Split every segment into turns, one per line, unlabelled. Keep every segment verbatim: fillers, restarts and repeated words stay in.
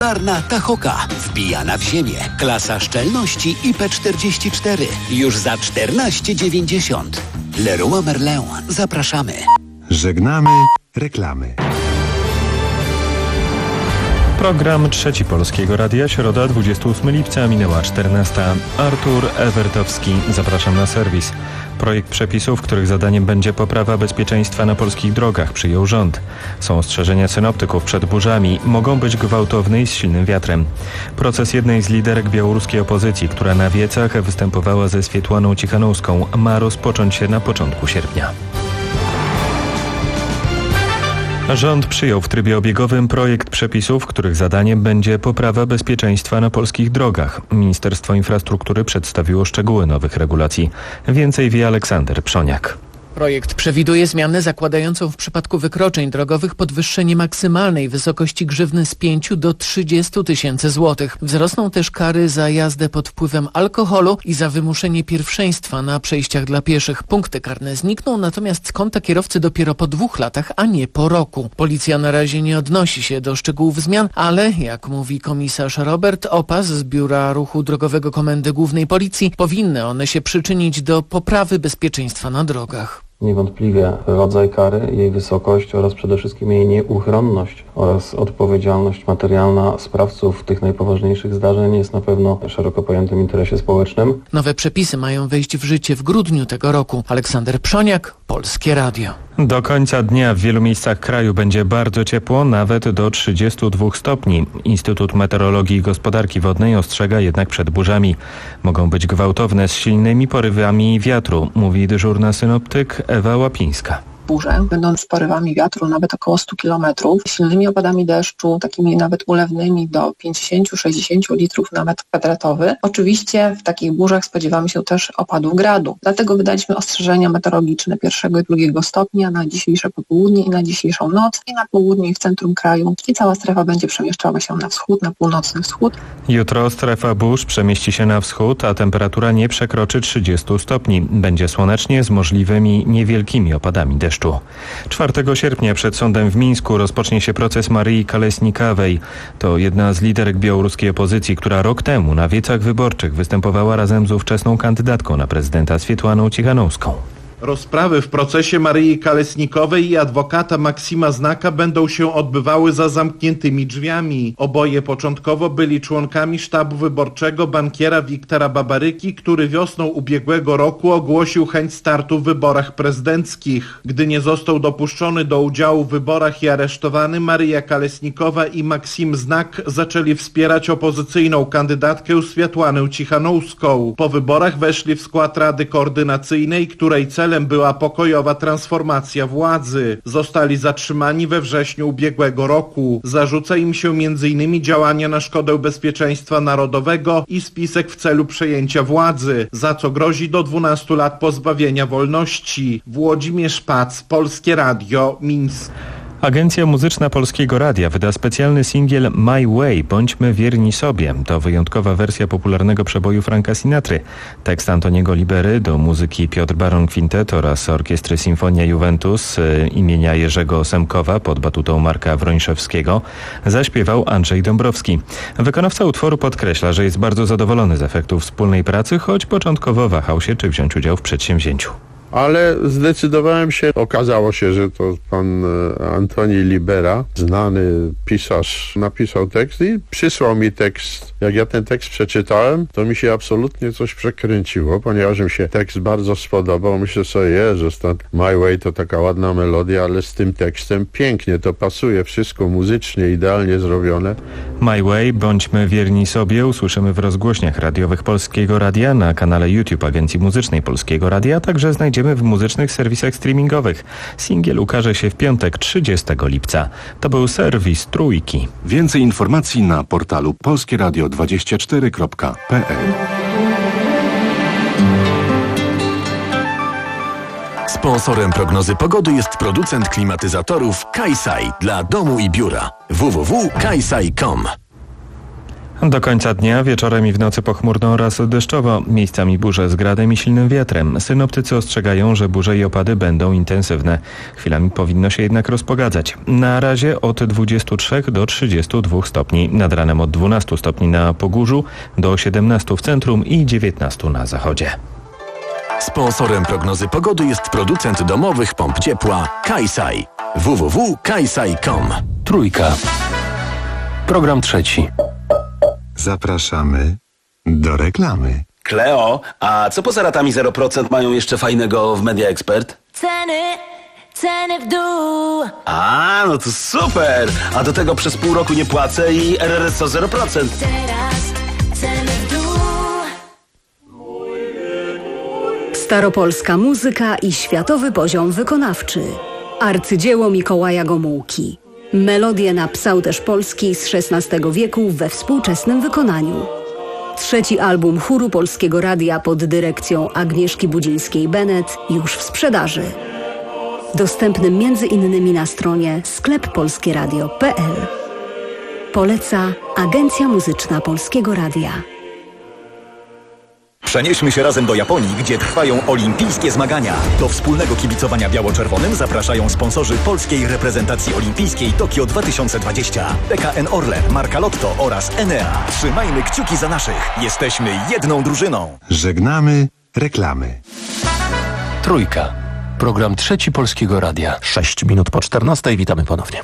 Czarna Tahoka, wbijana w ziemię, klasa szczelności I P czterdzieści cztery, już za czternaście dziewięćdziesiąt. Leroy Merlin, zapraszamy.
Żegnamy reklamy.
Program Trzeci Polskiego Radia, środa dwudziestego ósmego lipca, minęła czternasta. Artur Ewertowski, zapraszam na serwis. Projekt przepisów, których zadaniem będzie poprawa bezpieczeństwa na polskich drogach, przyjął rząd. Są ostrzeżenia synoptyków przed burzami, mogą być gwałtowne i z silnym wiatrem. Proces jednej z liderek białoruskiej opozycji, która na wiecach występowała ze Swietłaną Cichanowską, ma rozpocząć się na początku sierpnia. Rząd przyjął w trybie obiegowym projekt przepisów, których zadaniem będzie poprawa bezpieczeństwa na polskich drogach. Ministerstwo Infrastruktury przedstawiło szczegóły nowych regulacji. Więcej wie Aleksander Przoniak.
Projekt przewiduje zmianę zakładającą w przypadku wykroczeń drogowych podwyższenie maksymalnej wysokości grzywny z pięciu do trzydziestu tysięcy złotych. Wzrosną też kary za jazdę pod wpływem alkoholu i za wymuszenie pierwszeństwa na przejściach dla pieszych. Punkty karne znikną natomiast z konta kierowcy dopiero po dwóch latach, a nie po roku. Policja na razie nie odnosi się do szczegółów zmian, ale jak mówi komisarz Robert Opas z Biura Ruchu Drogowego Komendy Głównej Policji, powinny one się przyczynić do poprawy bezpieczeństwa na drogach.
Niewątpliwie rodzaj kary, jej wysokość oraz przede wszystkim jej nieuchronność oraz odpowiedzialność materialna sprawców tych najpoważniejszych zdarzeń jest na pewno w szeroko pojętym interesie społecznym.
Nowe przepisy mają wejść w życie w grudniu tego roku. Aleksander Przoniak, Polskie Radio.
Do końca dnia w wielu miejscach kraju będzie bardzo ciepło, nawet do trzydziestu dwóch stopni. Instytut Meteorologii i Gospodarki Wodnej ostrzega jednak przed burzami. Mogą być gwałtowne z silnymi porywami wiatru, mówi dyżurna synoptyk Ewa Łapińska.
Burze będą z porywami wiatru nawet około stu kilometrów, silnymi opadami deszczu, takimi nawet ulewnymi do pięćdziesięciu do sześćdziesięciu litrów na metr kwadratowy. Oczywiście w takich burzach spodziewamy się też opadów gradu. Dlatego wydaliśmy ostrzeżenia meteorologiczne pierwszego i drugiego stopnia na dzisiejsze popołudnie i na dzisiejszą noc i na południu i w centrum kraju. I cała strefa będzie przemieszczała się na wschód, na północny wschód.
Jutro strefa burz przemieści się na wschód, a temperatura nie przekroczy trzydziestu stopni. Będzie słonecznie z możliwymi niewielkimi opadami deszczu. czwartego sierpnia przed sądem w Mińsku rozpocznie się proces Maryi Kalesnikawej. To jedna z liderek białoruskiej opozycji, która rok temu na wiecach wyborczych występowała razem z ówczesną kandydatką na prezydenta Swietłaną Cichanowską.
Rozprawy w procesie Maryi Kalesnikowej i adwokata Maksima Znaka będą się odbywały za zamkniętymi drzwiami. Oboje początkowo byli członkami sztabu wyborczego bankiera Wiktora Babaryki, który wiosną ubiegłego roku ogłosił chęć startu w wyborach prezydenckich. Gdy nie został dopuszczony do udziału w wyborach i aresztowany, Maryja Kalesnikowa i Maksim Znak zaczęli wspierać opozycyjną kandydatkę Swietłanę Cichanowską. Po wyborach weszli w skład Rady Koordynacyjnej, której celem była pokojowa transformacja władzy. Zostali zatrzymani we wrześniu ubiegłego roku. Zarzuca im się między innymi działania na szkodę bezpieczeństwa narodowego i spisek w celu przejęcia władzy, za co grozi do dwunastu lat pozbawienia wolności. Włodzimierz Pac, Polskie Radio, Mińsk.
Agencja Muzyczna Polskiego Radia wyda specjalny singiel My Way, Bądźmy wierni sobie. To wyjątkowa wersja popularnego przeboju Franka Sinatry. Tekst Antoniego Libery do muzyki Piotr Baron Quintet oraz Orkiestry Sinfonia Juventus imienia Jerzego Semkowa pod batutą Marka Wrońszewskiego zaśpiewał Andrzej Dąbrowski. Wykonawca utworu podkreśla, że jest bardzo zadowolony z efektów wspólnej pracy, choć początkowo wahał się, czy wziąć udział w przedsięwzięciu.
Ale zdecydowałem się, okazało się, że to pan Antoni Libera, znany pisarz, napisał tekst i przysłał mi tekst. Jak ja ten tekst przeczytałem, to mi się absolutnie coś przekręciło, ponieważ mi się tekst bardzo spodobał. Myślę sobie, Jezus, to My Way to taka ładna melodia, ale z tym tekstem pięknie to pasuje, wszystko muzycznie, idealnie zrobione.
My Way, Bądźmy wierni sobie usłyszymy w rozgłośniach radiowych Polskiego Radia, na kanale YouTube Agencji Muzycznej Polskiego Radia, a także znajdziemy w muzycznych serwisach streamingowych. Singiel ukaże się w piątek trzydziestego lipca. To był serwis Trójki.
Więcej informacji na portalu polskie radio dwadzieścia cztery kropka p l.
Sponsorem prognozy pogody jest producent klimatyzatorów Kaisai dla domu i biura. w w w kropka kaisai kropka com.
Do końca dnia, wieczorem i w nocy pochmurno oraz deszczowo, miejscami burze z gradem i silnym wiatrem. Synoptycy ostrzegają, że burze i opady będą intensywne. Chwilami powinno się jednak rozpogadzać. Na razie od dwudziestu trzech do trzydziestu dwóch stopni. Nad ranem od dwunastu stopni na Pogórzu, do siedemnastu w centrum i dziewiętnastu na zachodzie.
Sponsorem prognozy pogody jest producent domowych pomp ciepła Kajsaj. w w w kropka kajsaj kropka com.
Trójka. Program trzeci.
Zapraszamy do reklamy.
Kleo, a co poza ratami zero procent mają jeszcze fajnego w Media Expert?
Ceny, ceny w dół.
A, no to super! A do tego przez pół roku nie płacę i R R S O zero procent.
Teraz ceny w dół.
Staropolska muzyka i światowy poziom wykonawczy. Arcydzieło Mikołaja Gomułki. Melodie na psałterz polski z szesnastego wieku we współczesnym wykonaniu. Trzeci album chóru Polskiego Radia pod dyrekcją Agnieszki Budzińskiej-Bennett już w sprzedaży. Dostępny między innymi na stronie sklep polskie radio kropka p l. Poleca Agencja Muzyczna Polskiego Radia.
Przenieśmy się razem do Japonii, gdzie trwają olimpijskie zmagania. Do wspólnego kibicowania biało-czerwonym zapraszają sponsorzy polskiej reprezentacji olimpijskiej Tokio dwa tysiące dwadzieścia. P K N Orlen, Marka Lotto oraz Enea. Trzymajmy kciuki za naszych. Jesteśmy jedną drużyną.
Żegnamy reklamy.
Trójka. Program trzeci Polskiego Radia.
Sześć minut po czternastej. Witamy ponownie.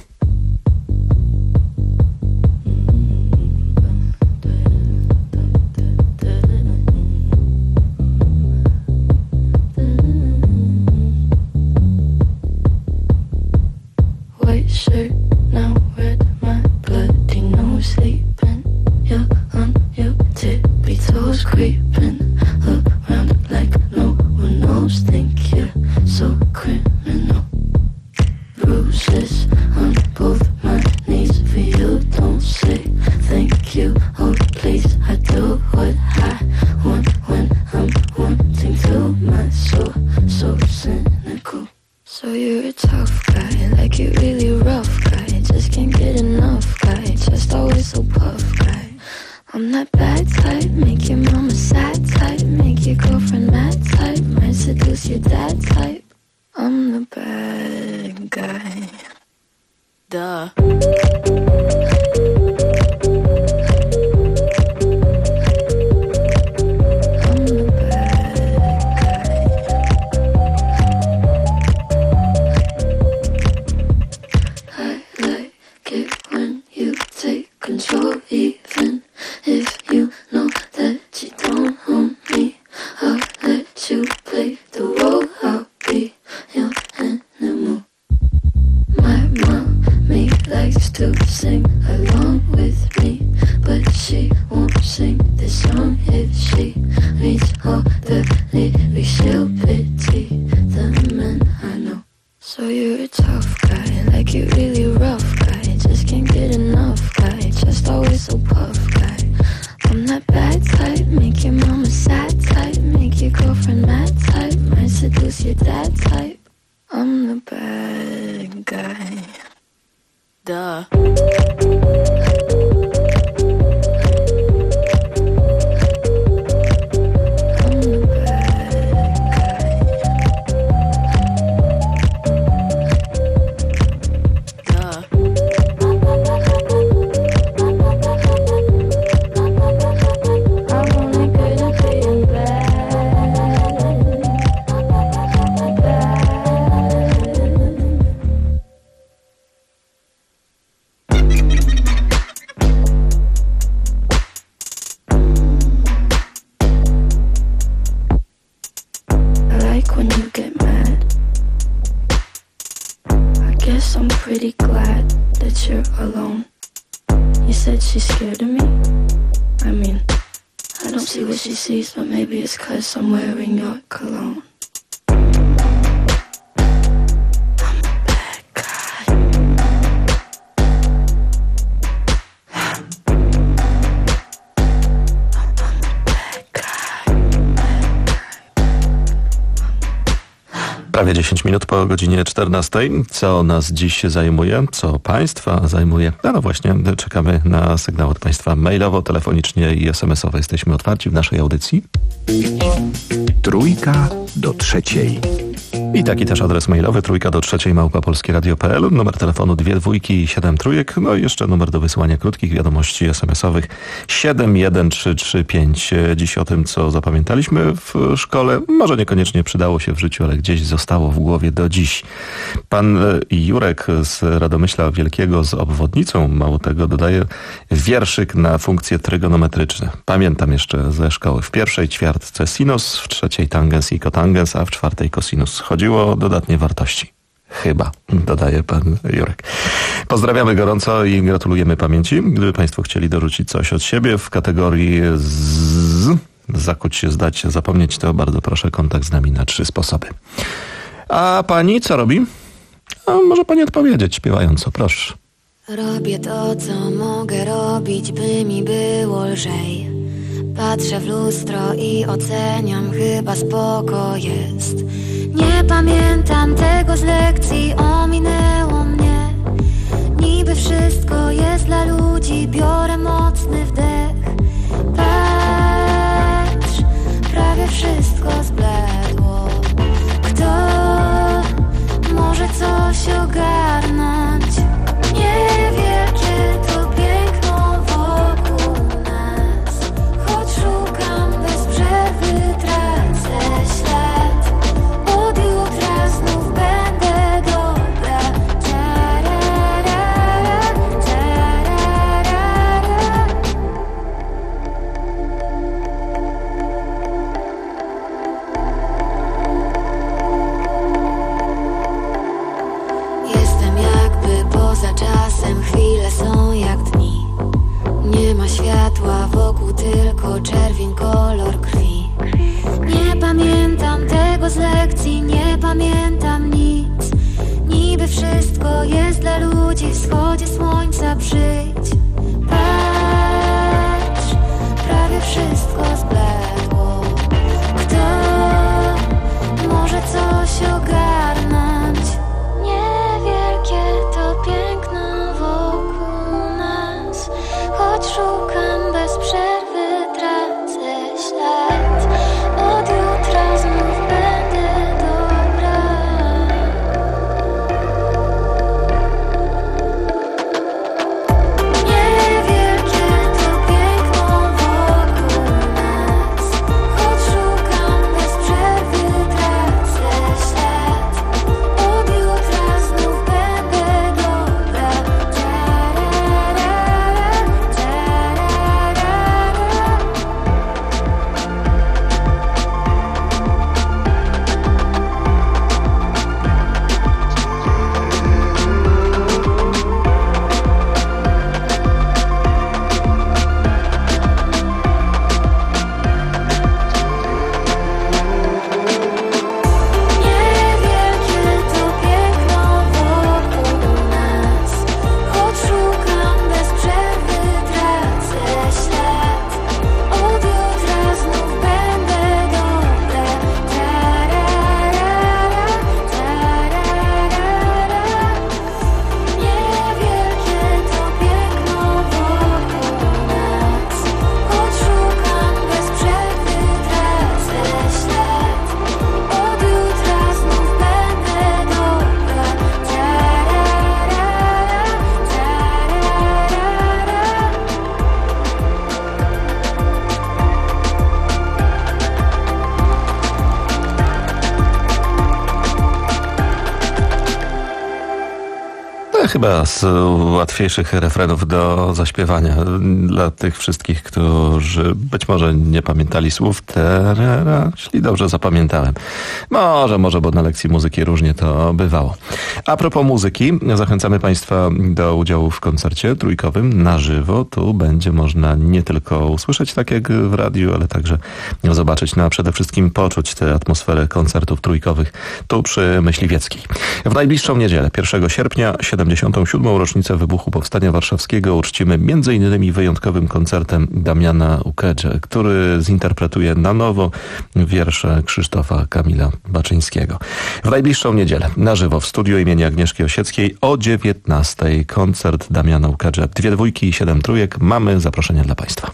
Shirt now red, my bloody nose sleeping. You're on your tippy toes, creeping around like no one knows. Think you're so criminal. Bruises on both my knees for you. Don't say thank you, oh please. I do what I want when I'm wanting to. My soul so cynical. So you're a tough guy, like you really rough guy. Just can't get enough guy, just always so puff guy. I'm that bad type, make your mama sad type, make your girlfriend mad type, might seduce your dad type. I'm the bad guy. Duh. Control, even if you know that you don't own me. I'll let you play the role. I'll be your animal. My mommy likes to sing along with me, but she won't sing this song if she reads all the lyrics. She'll pity the men I know. So you're a tough guy, like you really rough guy. Just can't get enough guy, just always so puff guy. I'm that bad type, make your mama sad type, make your girlfriend mad type, might seduce your dad type. I'm the bad guy. Duh. She sees, but maybe it's 'cause I'm wearing your cologne.
Prawie dziesięć minut po godzinie czternastej. Co nas dziś zajmuje? Co Państwa zajmuje? No, no właśnie, czekamy na sygnał od Państwa mailowo, telefonicznie i es em esowo. Jesteśmy otwarci w naszej audycji.
Trójka do trzeciej.
I taki też adres mailowy, trójka do trzeciej małpa polskieradio kropka pe el, numer telefonu dwie dwójki i siedem trójek, no i jeszcze numer do wysyłania krótkich wiadomości es em esowych siedem jeden trzy trzy pięć. Dziś o tym, co zapamiętaliśmy w szkole, może niekoniecznie przydało się w życiu, ale gdzieś zostało w głowie do dziś. Pan Jurek z Radomyśla Wielkiego z obwodnicą, mało tego, dodaje wierszyk na funkcje trygonometryczne. Pamiętam jeszcze ze szkoły. W pierwszej ćwiartce sinus, w trzeciej tangens i kotangens, a w czwartej kosinus. Chodziło o dodatnie wartości. Chyba, dodaje pan Jurek. Pozdrawiamy gorąco i gratulujemy pamięci. Gdyby Państwo chcieli dorzucić coś od siebie w kategorii z... zakuć się, zdać się, zapomnieć, to bardzo proszę, kontakt z nami na trzy sposoby. A pani co robi? A może pani odpowiedzieć śpiewająco, proszę.
Robię to, co mogę robić, by mi było lżej. Patrzę w lustro i oceniam, chyba spoko jest. Nie pamiętam tego z lekcji, ominęło mnie. Niby wszystko jest dla ludzi, biorę mocny wdech. Patrz, prawie wszystko zbledło. Kto może coś ogarnąć? Niewielkie to piękno wokół nas. Choć szukam bez przerwy, tracę ślad. Od jutra znów będę dobra. Tararara, tararara. Jestem jakby poza czasem, chwile są jak dni. Nie ma światła wokół, tylko czerwień, kolor krwi. Nie pamiętam tego z lekcji, nie pamiętam nic. Niby wszystko jest dla ludzi, wschodzie słońca przyjdź. Patrz, prawie wszystko zbledło. Kto może coś ogarnąć? Niewielkie to piękno wokół nas. Choć szukam bez przerwy, tracę ślad. Od jutra znów będę dobra. Niewielkie to piękno wokół nas. Choć szukam bez przerwy, tracę ślad. Od jutra znów będę dobra. Tararara, niewielkie to piękno wokół nas. Choć szukam bez przerwy, tracę ślad. Od jutra znów będę dobra. Tararara, tararara. Niewielkie to piękno wokół nas. Choć szukam bez przerwy, tracę ślad. Od jutra znów będę dobra. Tararara,
To chyba z łatwiejszych refrenów do zaśpiewania dla tych wszystkich, którzy być może nie pamiętali słów. Terera, jeśli dobrze zapamiętałem. Może, może, bo na lekcji muzyki różnie to bywało. A propos muzyki, zachęcamy Państwa do udziału w koncercie trójkowym na żywo. Tu będzie można nie tylko usłyszeć, tak jak w radiu, ale także zobaczyć, no a przede wszystkim poczuć tę atmosferę koncertów trójkowych tu przy Myśliwieckiej. W najbliższą niedzielę, pierwszego sierpnia, siedemdziesiąt siedemdziesiątą siódmą rocznicę wybuchu Powstania Warszawskiego uczcimy między innymi wyjątkowym koncertem Damiana Ukedże, który zinterpretuje na nowo wiersze Krzysztofa Kamila Baczyńskiego. W najbliższą niedzielę na żywo w studiu imienia Agnieszki Osieckiej o dziewiętnastej koncert Damiana Ukedże. Dwie dwójki i siedem trójek. Mamy zaproszenia dla Państwa.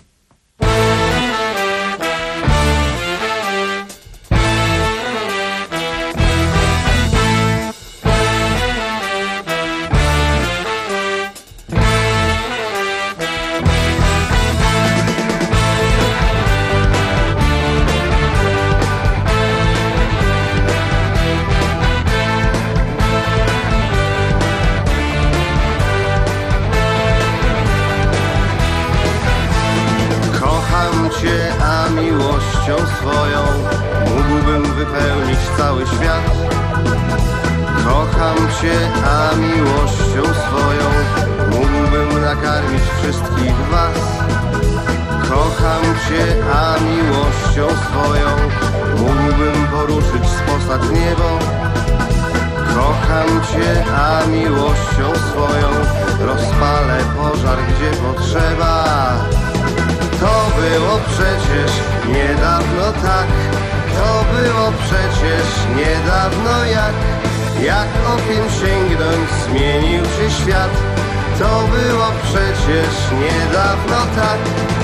Swoją mógłbym wypełnić cały świat. Kocham Cię, a miłością swoją mógłbym nakarmić wszystkich Was. Kocham Cię, a miłością swoją mógłbym poruszyć z posad niebo. Kocham Cię, a miłością swoją rozpalę pożar, gdzie potrzeba. To było przecież niedawno tak, to było przecież niedawno jak, jak okiem sięgnąć zmienił się świat. To było przecież niedawno tak.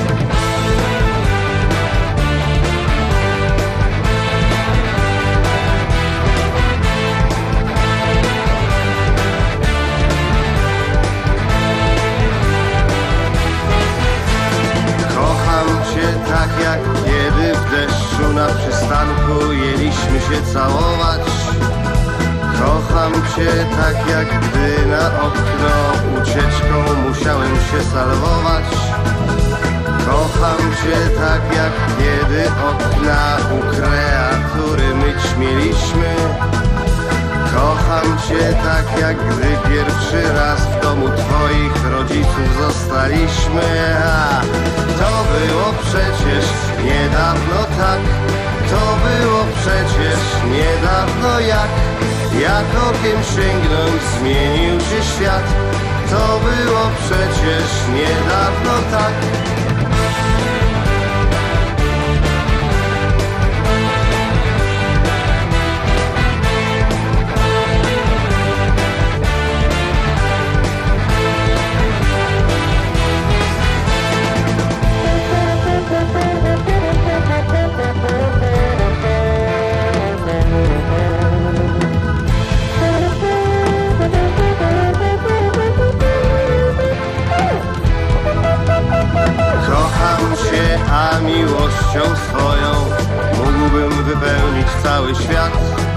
Tak jak kiedy w deszczu na przystanku jęliśmy się całować. Kocham Cię tak jak gdy na okno ucieczką musiałem się salwować. Kocham Cię tak jak kiedy okna u kreatury myć mieliśmy. Kocham Cię tak jak gdy pierwszy raz w domu Twoich rodziców zostaliśmy. A to było przecież niedawno tak, to było przecież niedawno jak, jak okiem sięgnąć zmienił się świat. To było przecież niedawno tak. A miłością swoją mógłbym wypełnić cały świat.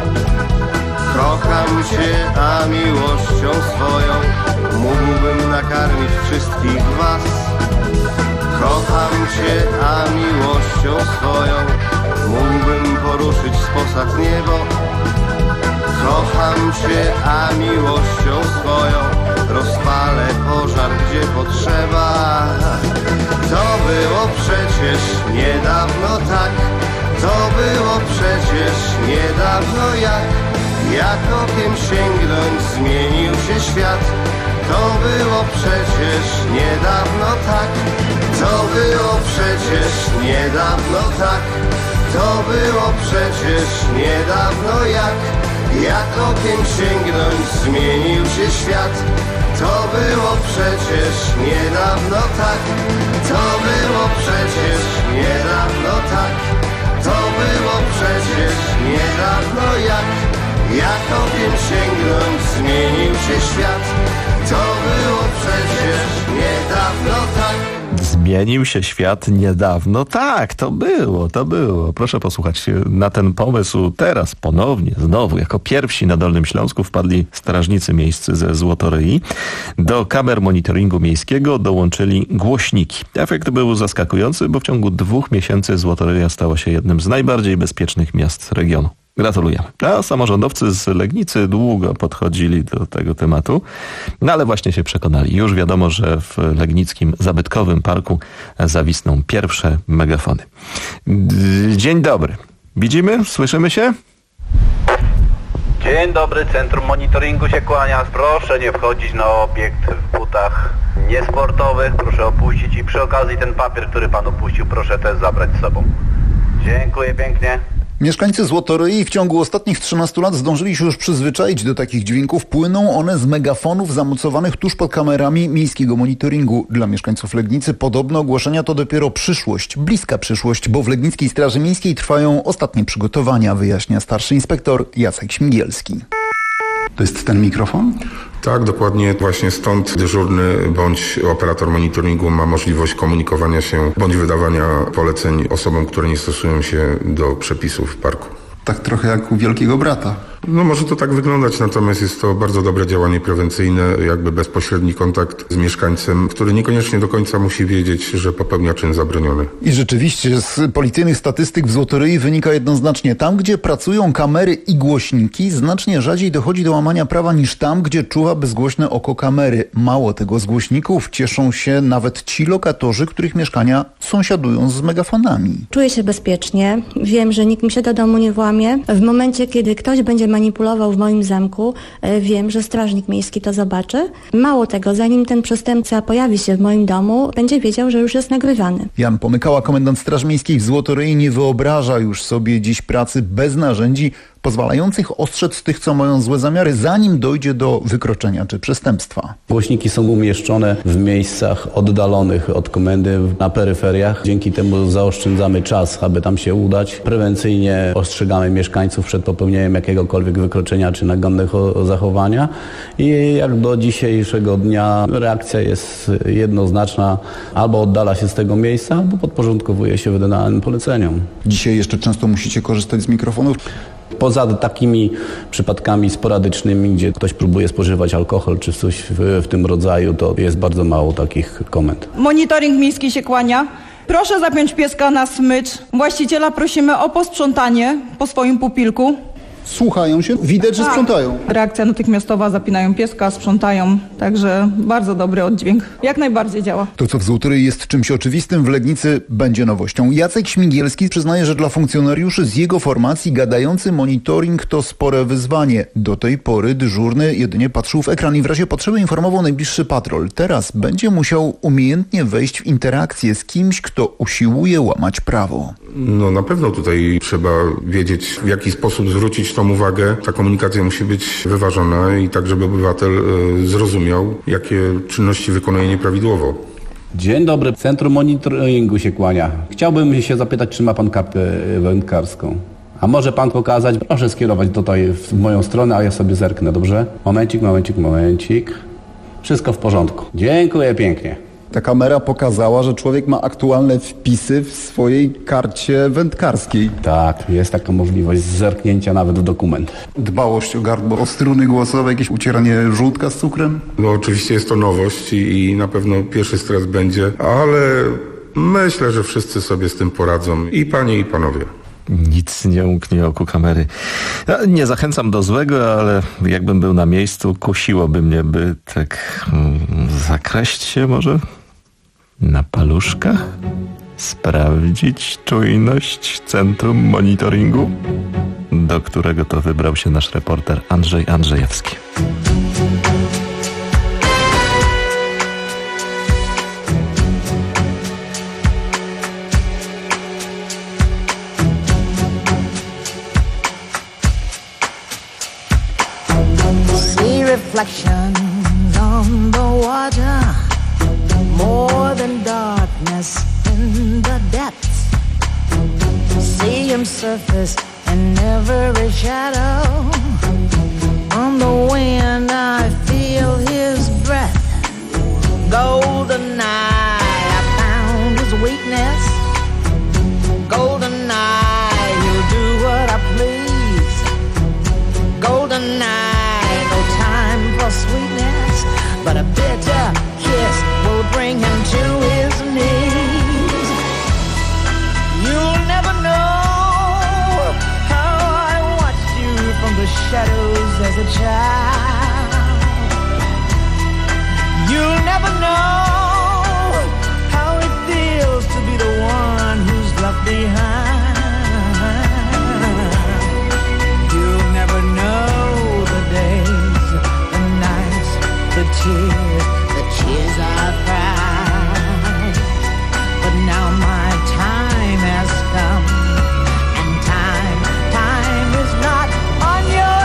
Kocham Cię, a miłością swoją mógłbym nakarmić wszystkich Was. Kocham Cię, a miłością swoją mógłbym poruszyć z posad niebo. Kocham Cię, a miłością swoją rozpalę pożar, gdzie potrzeba. To było przecież niedawno tak, to było przecież niedawno jak, jak okiem sięgnąć zmienił się świat. To było przecież niedawno tak, to było przecież niedawno tak, to było przecież niedawno jak, jak okiem sięgnąć zmienił się świat. To było przecież niedawno tak, to było przecież niedawno tak, to było przecież niedawno jak, jak okiem sięgnąć zmienił się świat. To było przecież niedawno tak.
Zmienił się świat niedawno. Tak, to było, to było. Proszę posłuchać, na ten pomysł teraz ponownie, znowu, jako pierwsi na Dolnym Śląsku wpadli strażnicy miejscy ze Złotoryi. Do kamer monitoringu miejskiego dołączyli głośniki. Efekt był zaskakujący, bo w ciągu dwóch miesięcy Złotoryja stała się jednym z najbardziej bezpiecznych miast regionu. Gratulujemy. A samorządowcy z Legnicy długo podchodzili do tego tematu, no ale właśnie się przekonali. Już wiadomo, że w legnickim zabytkowym parku zawisną pierwsze megafony. Dzień dobry. Widzimy? Słyszymy się?
Dzień dobry, Centrum Monitoringu się kłania. Proszę nie wchodzić na obiekt w butach niesportowych. Proszę opuścić i przy okazji ten papier, który pan opuścił, proszę też zabrać z sobą. Dziękuję pięknie.
Mieszkańcy Złotoryi w ciągu ostatnich trzynastu lat zdążyli się już przyzwyczaić do takich dźwięków. Płyną one z megafonów zamocowanych tuż pod kamerami miejskiego monitoringu. Dla mieszkańców Legnicy podobne ogłoszenia to dopiero przyszłość, bliska przyszłość, bo w Legnickiej Straży Miejskiej trwają ostatnie przygotowania, wyjaśnia starszy inspektor Jacek Śmigielski.
To jest ten mikrofon?
Tak, dokładnie. Właśnie stąd dyżurny bądź operator monitoringu ma możliwość komunikowania się bądź wydawania poleceń osobom, które nie stosują się do przepisów w parku.
Tak trochę jak u Wielkiego Brata.
No może to tak wyglądać, natomiast jest to bardzo dobre działanie prewencyjne, jakby bezpośredni kontakt z mieszkańcem, który niekoniecznie do końca musi wiedzieć, że popełnia czyn zabroniony.
I rzeczywiście z policyjnych statystyk w Złotoryi wynika jednoznacznie, tam gdzie pracują kamery i głośniki, znacznie rzadziej dochodzi do łamania prawa niż tam, gdzie czuwa bezgłośne oko kamery. Mało tego, z głośników cieszą się nawet ci lokatorzy, których mieszkania sąsiadują z megafonami.
Czuję się bezpiecznie, wiem, że nikt mi się do domu nie włamie. W momencie, kiedy ktoś będzie manipulował w moim zamku, wiem, że strażnik miejski to zobaczy. Mało tego, zanim ten przestępca pojawi się w moim domu, będzie wiedział, że już jest nagrywany.
Jan Pomykała, komendant Straży Miejskiej w Złotoryi, nie wyobraża już sobie dziś pracy bez narzędzi pozwalających ostrzec tych, co mają złe zamiary, zanim dojdzie do wykroczenia czy przestępstwa.
Głośniki są umieszczone w miejscach oddalonych od komendy, na peryferiach. Dzięki temu zaoszczędzamy czas, aby tam się udać. Prewencyjnie ostrzegamy mieszkańców przed popełnieniem jakiegokolwiek wykroczenia czy nagannego zachowania. I jak do dzisiejszego dnia reakcja jest jednoznaczna. Albo oddala się z tego miejsca, albo podporządkowuje się wydanym poleceniom.
Dzisiaj jeszcze często musicie korzystać z mikrofonów?
Poza takimi przypadkami sporadycznymi, gdzie ktoś próbuje spożywać alkohol czy coś w, w tym rodzaju, to jest bardzo mało takich komend.
Monitoring miejski się kłania. Proszę zapiąć pieska na smycz. Właściciela prosimy o posprzątanie po swoim pupilku.
Słuchają się, widać, że
tak.
sprzątają.
Reakcja natychmiastowa, zapinają pieska, sprzątają, także bardzo dobry oddźwięk. Jak najbardziej działa.
To, co w Złotoryi jest czymś oczywistym, w Legnicy będzie nowością. Jacek Śmigielski przyznaje, że dla funkcjonariuszy z jego formacji gadający monitoring to spore wyzwanie. Do tej pory dyżurny jedynie patrzył w ekran i w razie potrzeby informował najbliższy patrol. Teraz będzie musiał umiejętnie wejść w interakcję z kimś, kto usiłuje łamać prawo.
No na pewno tutaj trzeba wiedzieć, w jaki sposób zwrócić tą uwagę. Ta komunikacja musi być wyważona i tak, żeby obywatel y, zrozumiał, jakie czynności wykonuje nieprawidłowo.
Dzień dobry, Centrum Monitoringu się kłania. Chciałbym się zapytać, czy ma pan kapę wędkarską. A może pan pokazać? Proszę skierować tutaj w moją stronę, a ja sobie zerknę, dobrze? Momencik, momencik, momencik. Wszystko w porządku. Dziękuję pięknie.
Ta kamera pokazała, że człowiek ma aktualne wpisy w swojej karcie wędkarskiej.
Tak, jest taka możliwość zerknięcia nawet w dokument.
Dbałość o gardło, o struny głosowe, jakieś ucieranie żółtka z cukrem?
No oczywiście jest to nowość i, i na pewno pierwszy stres będzie, ale myślę, że wszyscy sobie z tym poradzą. I panie, i panowie.
Nic nie umknie oku kamery. Ja nie zachęcam do złego, ale jakbym był na miejscu, kusiłoby mnie, by tak mm, zakraść się może na paluszkach, sprawdzić czujność Centrum Monitoringu, do którego to wybrał się nasz reporter Andrzej Andrzejewski.
Reflections on the water, more than darkness in the depths. See him surface in every shadow. On the wind I feel his breath. Golden eye, I found his weakness. Golden eye, he'll do what I please. Golden eye, sweetness, but a bitter kiss will bring him to his knees. You'll never know how I watched you from the shadows as a child. You'll never know tears, the tears I've cried. But now my time has come, and time, time is not on your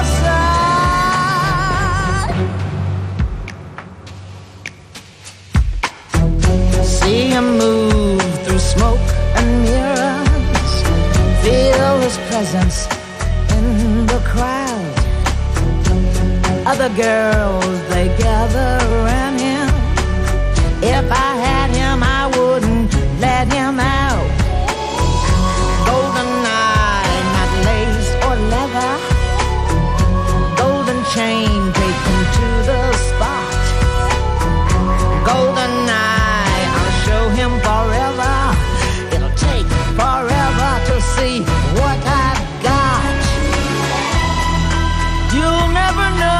side. See him move through smoke and mirrors, feel his presence in the crowd. Other girls, they gather around him. If I had him, I wouldn't let him out. Golden eye, not lace or leather. Golden chain, take him to the spot. Golden eye, I'll show him forever. It'll take forever to see what I've got. You'll never know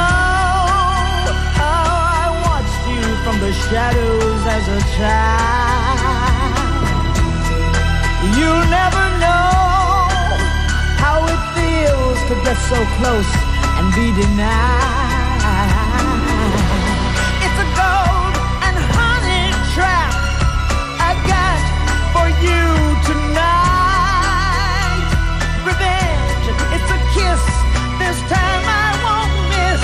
from the shadows as a child. You'll never know how it feels to get so close and be denied. It's a gold and honey trap I got for you tonight. Revenge, it's a kiss, this time I won't miss.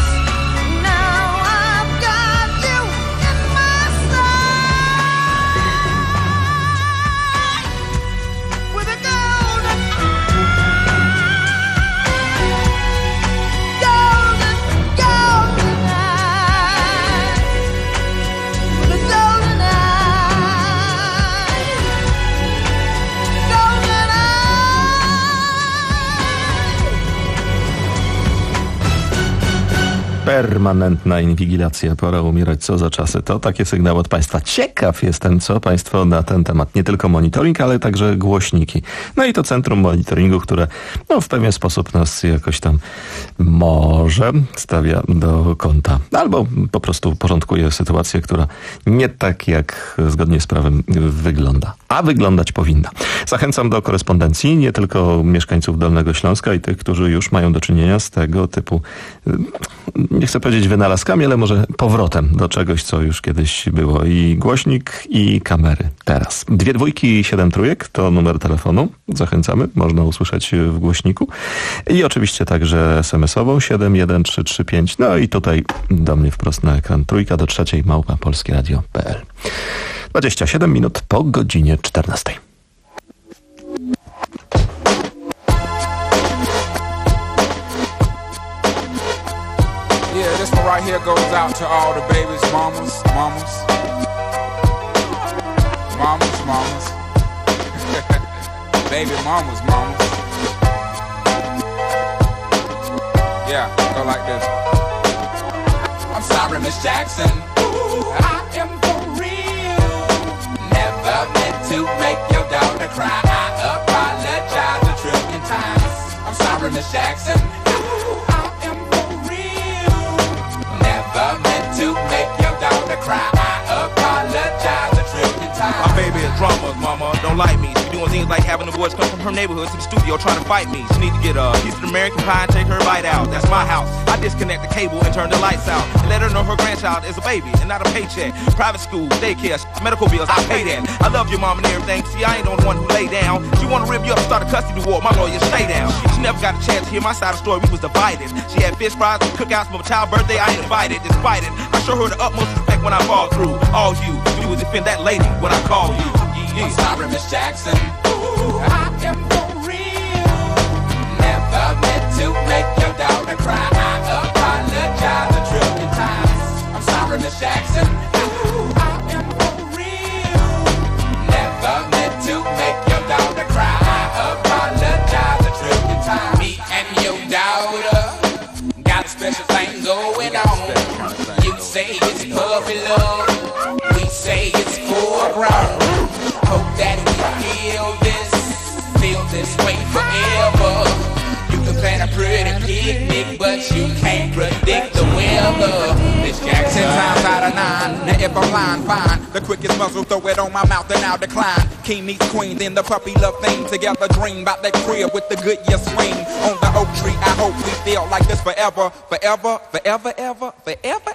Permanentna inwigilacja, pora umierać, co za czasy. To takie sygnały od Państwa. Ciekaw jestem, co Państwo na ten temat. Nie tylko monitoring, ale także głośniki. No i to centrum monitoringu, które no, w pewien sposób nas jakoś tam może stawia do kąta. Albo po prostu porządkuje sytuację, która nie tak jak zgodnie z prawem wygląda. A wyglądać powinna. Zachęcam do korespondencji nie tylko mieszkańców Dolnego Śląska i tych, którzy już mają do czynienia z tego typu, nie chcę powiedzieć wynalazkami, ale może powrotem do czegoś, co już kiedyś było. I głośnik, i kamery teraz. Dwie dwójki i siedem trójek to numer telefonu. Zachęcamy, można usłyszeć w głośniku. I oczywiście także es em esową siedem jeden trzy trzy pięć. No i tutaj do mnie wprost na ekran. Trójka do trzeciej małpa polskieradio kropka pe el. dwadzieścia siedem minut po godzinie czternastej.
Yeah, this one right here goes out to all the babies, mamas, mamas, mamas, mamas, baby mamas, mamas. Yeah, go like this. I'm sorry, Miss Jackson. Ooh, I am for real. Never meant to make your daughter cry. I apologize a trillion times. I'm sorry, Miss Jackson. Ooh, I am for real. Never meant to make your daughter cry. I apologize a trillion times.
My baby is drama, mama, don't like me. She doing things like having the boys come from her neighborhood to the studio trying to fight me. She need to get a piece of the American pie and take her bite out. That's my house. I disconnect the cable and turn the lights out. And let her know her grandchild is a baby and not a paycheck. Private school, daycare, medical bills, I pay that. I love your mom and everything. See, I ain't the one who lay down. She wanna rip you up and start a custody war. My lawyer, stay down. She never got a chance to hear my side of the story. We was divided. She had fish fries and cookouts for my child's birthday. I ain't invited. Despite it, I show her the utmost respect when I fall through. All you do is defend that lady when I call you.
I'm sorry, Miss Jackson. Ooh, I am for real. Never meant to make your daughter cry. I apologize a trillion times. I'm sorry, Miss Jackson. Ooh, I am for real. Never meant to make your daughter cry. I apologize a trillion times. Me and your daughter got a special thing going on. You say it's puppy love. We say it's foreground. Hope that we feel this, feel this way forever. You can plan a pretty picnic, but you can't predict the weather. Miss Jackson.
Ten times out of nine, now if I'm lying, fine. The quickest muzzle, throw it on my mouth and I'll decline. King meets queen, then the puppy love thing. Together dream about that crib with the good year swing. On the oak tree, I hope we feel like this forever, forever, forever, ever, forever, ever.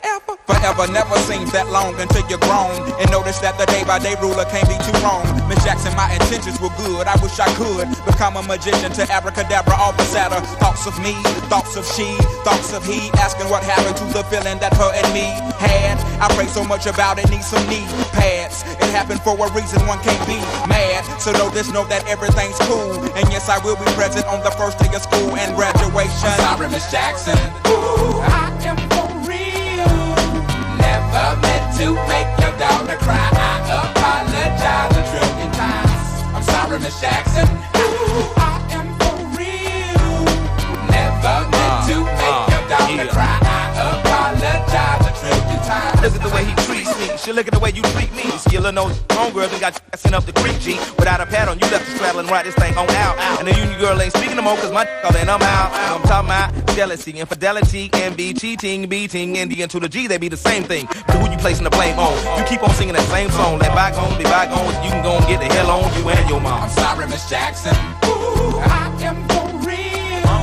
Forever never seems that long until you're grown and notice that the day-by-day ruler can't be too wrong. Miss Jackson, my intentions were good. I wish I could become a magician to abracadabra, all the sadder. Thoughts of me, thoughts of she, thoughts of he, asking what happened to the feeling that her and me had. I pray so much about it, need some knee pads. It happened for a reason, one can't be mad. So know this, know that everything's cool. And yes, I will be present on the first day of school and graduation.
I'm sorry, Miss Jackson. Ooh, I am for real. Never meant to make your daughter cry. I apologize a trillion times. I'm sorry, Miss Jackson. Ooh, I am for real. Never meant to make your daughter cry. I apologize a trillion times.
Look at the way he treats me. She look at the way you treat me. Skillin' those homegirls and got you sent up the creek, G. Without a pad on, you left the straddle and ride this thing on out. And the union girl ain't speaking no more, cause my all in, I'm out. I'm talking about jealousy, infidelity, envy, cheating, beating, and the N to the G, they be the same thing. So who you placing the blame on? You keep on singing that same song. Let bygones be bygones, you can go and get the hell on you and your mom.
I'm sorry, Miss Jackson. Ooh, I am for real.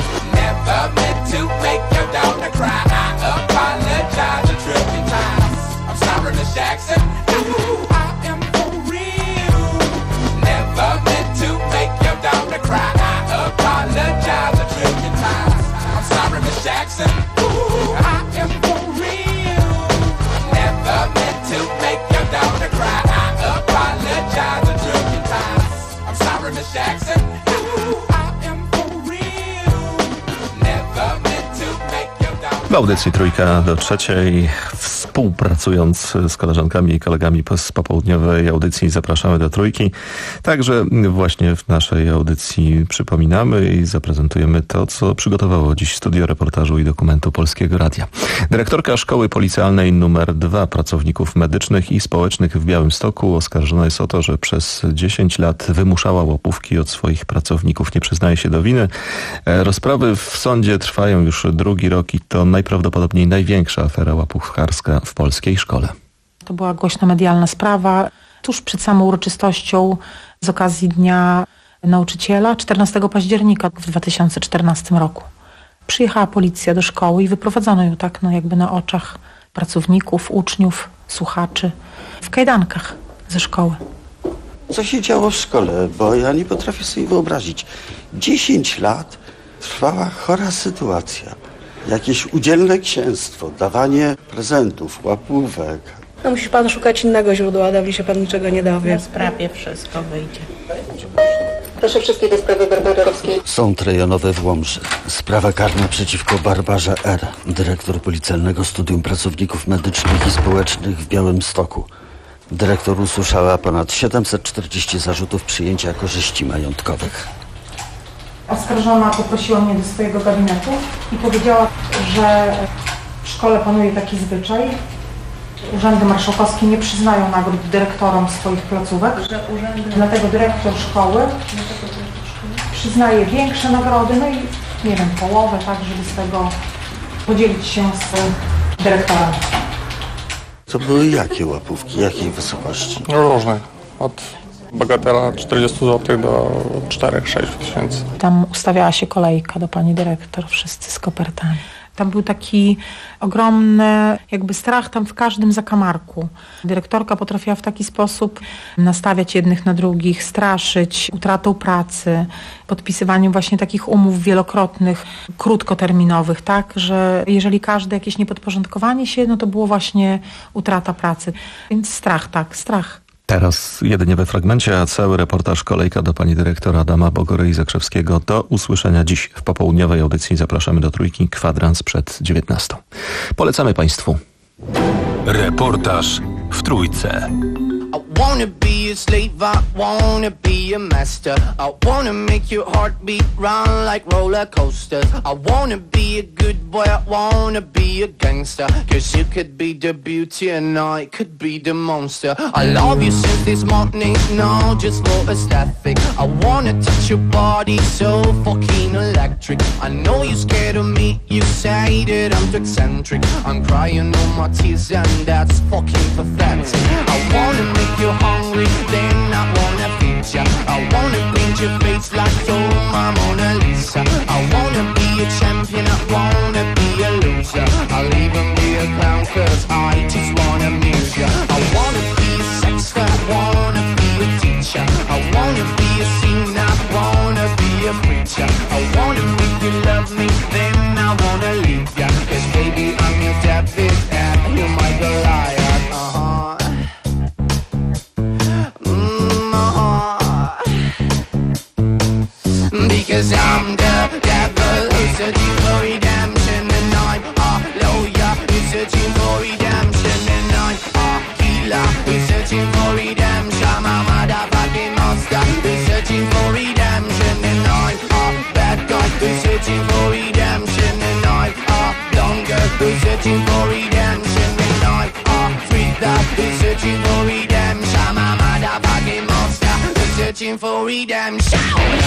Never meant to make your daughter cry. I apologize a trillion times. I'm sorry, Miss Jackson. Ooh, I am for real. Never meant to make your daughter cry. I apologize a trillion times. I'm sorry, Miss Jackson. Ooh, I am for real. Never meant to make your daughter cry. I apologize a trillion times. I'm sorry, Miss Jackson. Ooh, I am for real. Never meant to make your daughter.
W audycji Trójka do trzeciej, współpracując z koleżankami i kolegami z popołudniowej audycji, zapraszamy do Trójki. Także właśnie w naszej audycji przypominamy i zaprezentujemy to, co przygotowało dziś studio reportażu i dokumentu Polskiego Radia. Dyrektorka Szkoły Policealnej numer dwa pracowników medycznych i społecznych w Białymstoku oskarżona jest o to, że przez dziesięć lat wymuszała łapówki od swoich pracowników. Nie przyznaje się do winy. Rozprawy w sądzie trwają już drugi rok i to najprawdopodobniej największa afera łapówkarska w polskiej szkole.
To była głośna medialna sprawa. Tuż przed samą uroczystością z okazji Dnia Nauczyciela, czternastego października w dwa tysiące czternastym roku. Przyjechała policja do szkoły i wyprowadzono ją tak no jakby na oczach pracowników, uczniów, słuchaczy w kajdankach ze szkoły.
Co się działo w szkole? Bo ja nie potrafię sobie wyobrazić. dziesięć lat trwała chora sytuacja. Jakieś udzielne księstwo, dawanie prezentów, łapówek.
No musi pan szukać innego źródła, dawli się pan niczego nie dowie.
Na sprawie wszystko wyjdzie.
Proszę wszystkie te sprawy Barbarowskiej.
Sąd rejonowy w Łomży. Sprawa karna przeciwko Barbarze R., dyrektor Policealnego Studium Pracowników Medycznych i Społecznych w Białymstoku. Dyrektor usłyszała ponad siedemset czterdzieści zarzutów przyjęcia korzyści majątkowych.
Oskarżona poprosiła mnie do swojego gabinetu i powiedziała, że w szkole panuje taki zwyczaj. Urzędy marszałkowskie nie przyznają nagród dyrektorom swoich placówek. Dlatego dyrektor szkoły przyznaje większe nagrody, no i nie wiem, połowę, tak, żeby z tego podzielić się z dyrektorem.
To były jakie łapówki, jakiej wysokości?
Różne. Od bagatela czterdzieści złotych do cztery sześć tysięcy.
Tam ustawiała się kolejka do pani dyrektor, wszyscy z kopertami. Tam był taki ogromny jakby strach tam w każdym zakamarku. Dyrektorka potrafiła w taki sposób nastawiać jednych na drugich, straszyć utratą pracy, podpisywaniem właśnie takich umów wielokrotnych, krótkoterminowych, tak, że jeżeli każde jakieś niepodporządkowanie się, no to było właśnie utrata pracy. Więc strach, tak, strach.
Teraz jedynie we fragmencie, a cały reportaż kolejka do pani dyrektora Adama Bogoryi-Zakrzewskiego do usłyszenia dziś w popołudniowej audycji. Zapraszamy do Trójki, kwadrans przed dziewiętnastą. Polecamy Państwu.
Reportaż w Trójce.
I wanna be a slave, I wanna be a master. I wanna make your heartbeat run like roller coasters. I wanna be a good boy, I wanna be a gangster. Cause you could be the beauty and I could be the monster. I love you since this morning, no, just for aesthetic. I wanna touch your body so fucking electric. I know you're scared of me, you say that I'm too eccentric. I'm crying all my tears and that's fucking pathetic. I wanna make you hungry, then I wanna feed ya. I wanna paint your face like you're my Mona Lisa. I wanna be a champion, I wanna be a loser. I'll even be a clown cause
searching for redemption.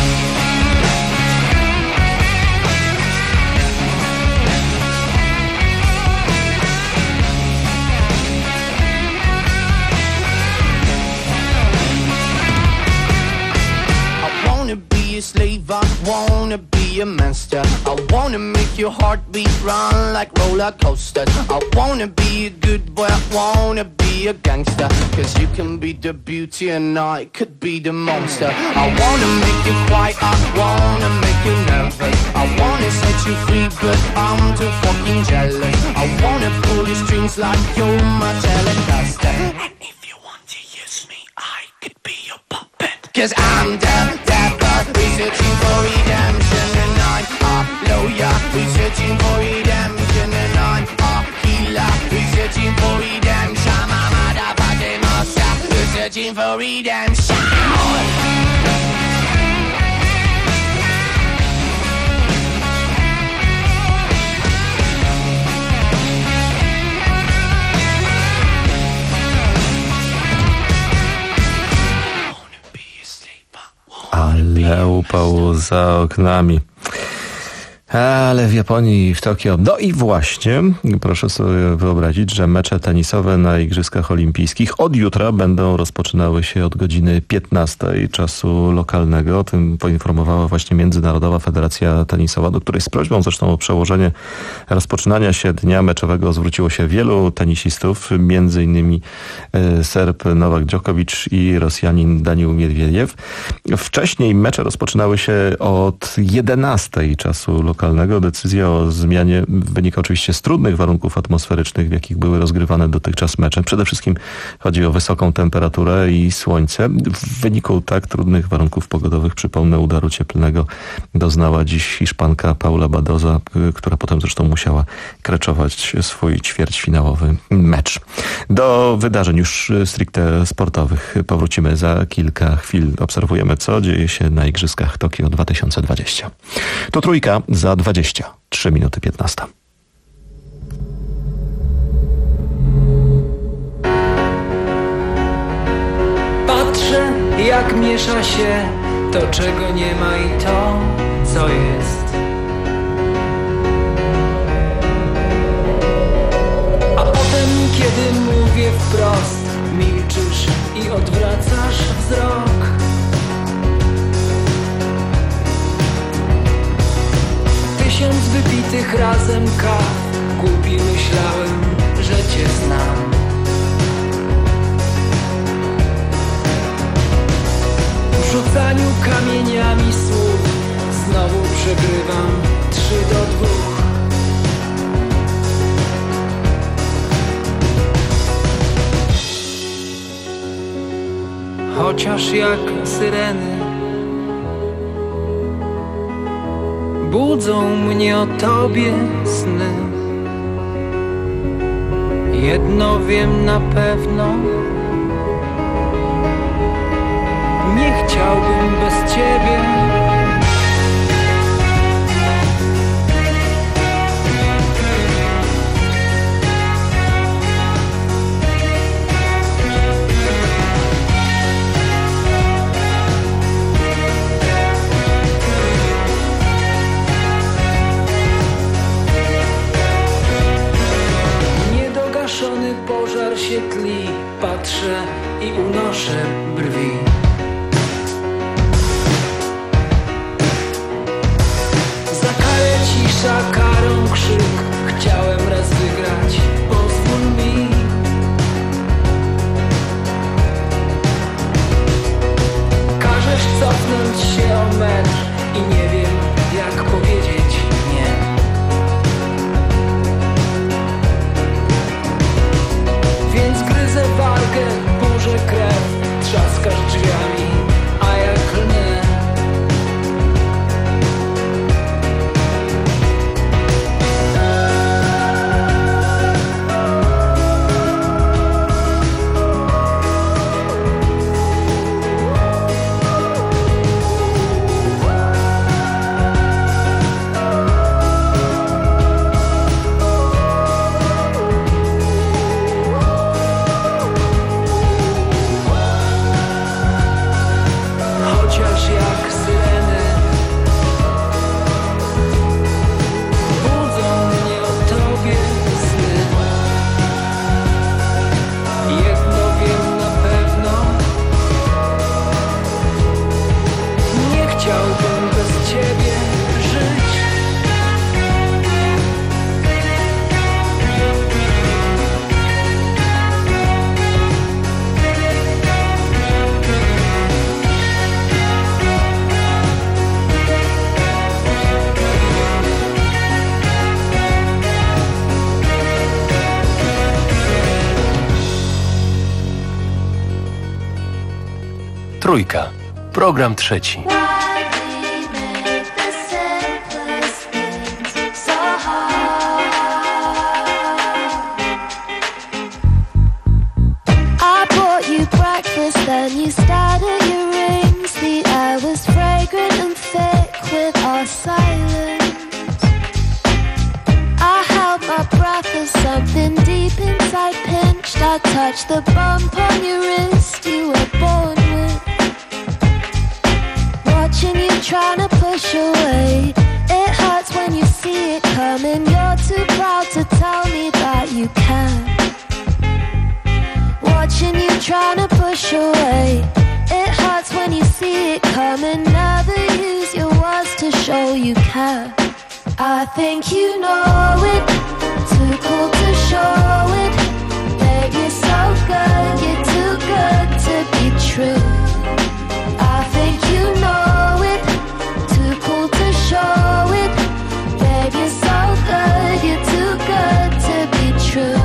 A slave, I wanna be a monster. I wanna make your heartbeat run like roller coasters. I wanna be a good boy, I wanna be a gangster. Cause you can be the beauty and I could be the monster. I wanna make you quiet, I wanna make you nervous. I wanna set you free, but I'm too fucking jealous. I wanna pull your strings like you're my telecaster. And if you want to use me, I could be your puppet. Cause I'm the dapper, researching for redemption. And I'm a lawyer, researching for redemption. And I'm a healer, researching for redemption. I'm a motherfucking monster, researching for redemption.
Ale upał za oknami. Ale w Japonii, w Tokio. No i właśnie, proszę sobie wyobrazić, że mecze tenisowe na Igrzyskach Olimpijskich od jutra będą rozpoczynały się od godziny piętnastej czasu lokalnego. O tym poinformowała właśnie Międzynarodowa Federacja Tenisowa, do której z prośbą zresztą o przełożenie rozpoczynania się dnia meczowego zwróciło się wielu tenisistów, między innymi Serb Nowak Djokovic i Rosjanin Daniil Miedwiediew. Wcześniej mecze rozpoczynały się od jedenastej czasu lokalnego. Decyzja o zmianie wynika oczywiście z trudnych warunków atmosferycznych, w jakich były rozgrywane dotychczas mecze. Przede wszystkim chodzi o wysoką temperaturę i słońce. W wyniku tak trudnych warunków pogodowych, przypomnę, udaru cieplnego doznała dziś Hiszpanka Paula Badoza, która potem zresztą musiała kreczować swój ćwierćfinałowy mecz. Do wydarzeń już stricte sportowych powrócimy za kilka chwil. Obserwujemy, co dzieje się na Igrzyskach Tokio dwa tysiące dwadzieścia. To trójka za dwadzieścia trzy minuty piętnaście.
Patrzę, jak miesza się to, czego nie ma i to, co jest. A potem, kiedy mówię wprost, milczysz i odwracasz wzrok. Tysiąc wypitych razem kaw, głupi myślałem, że cię znam. W rzucaniu kamieniami słów znowu przegrywam trzy do dwóch. Chociaż jak syreny budzą mnie o tobie sny. Jedno wiem na pewno, nie chciałbym bez ciebie. Pożar się tli, patrzę
Trójka. Program trzeci.
Then you started your rings. The air was fragrant and thick with our silence. I held my breath as something deep inside pinched. I touched the bump on your wrist you were born with. Watching you trying to push away. It hurts when you see it coming. You're too proud to tell me that you can. Watching you trying to push away. It hurts when you see it coming. Never use your words to show you care. I think you know it. Too cool to show it. Babe, you're so good. You're too good to be true. I think you know it. Too cool to show it. Babe, you're so good. You're too good to be true.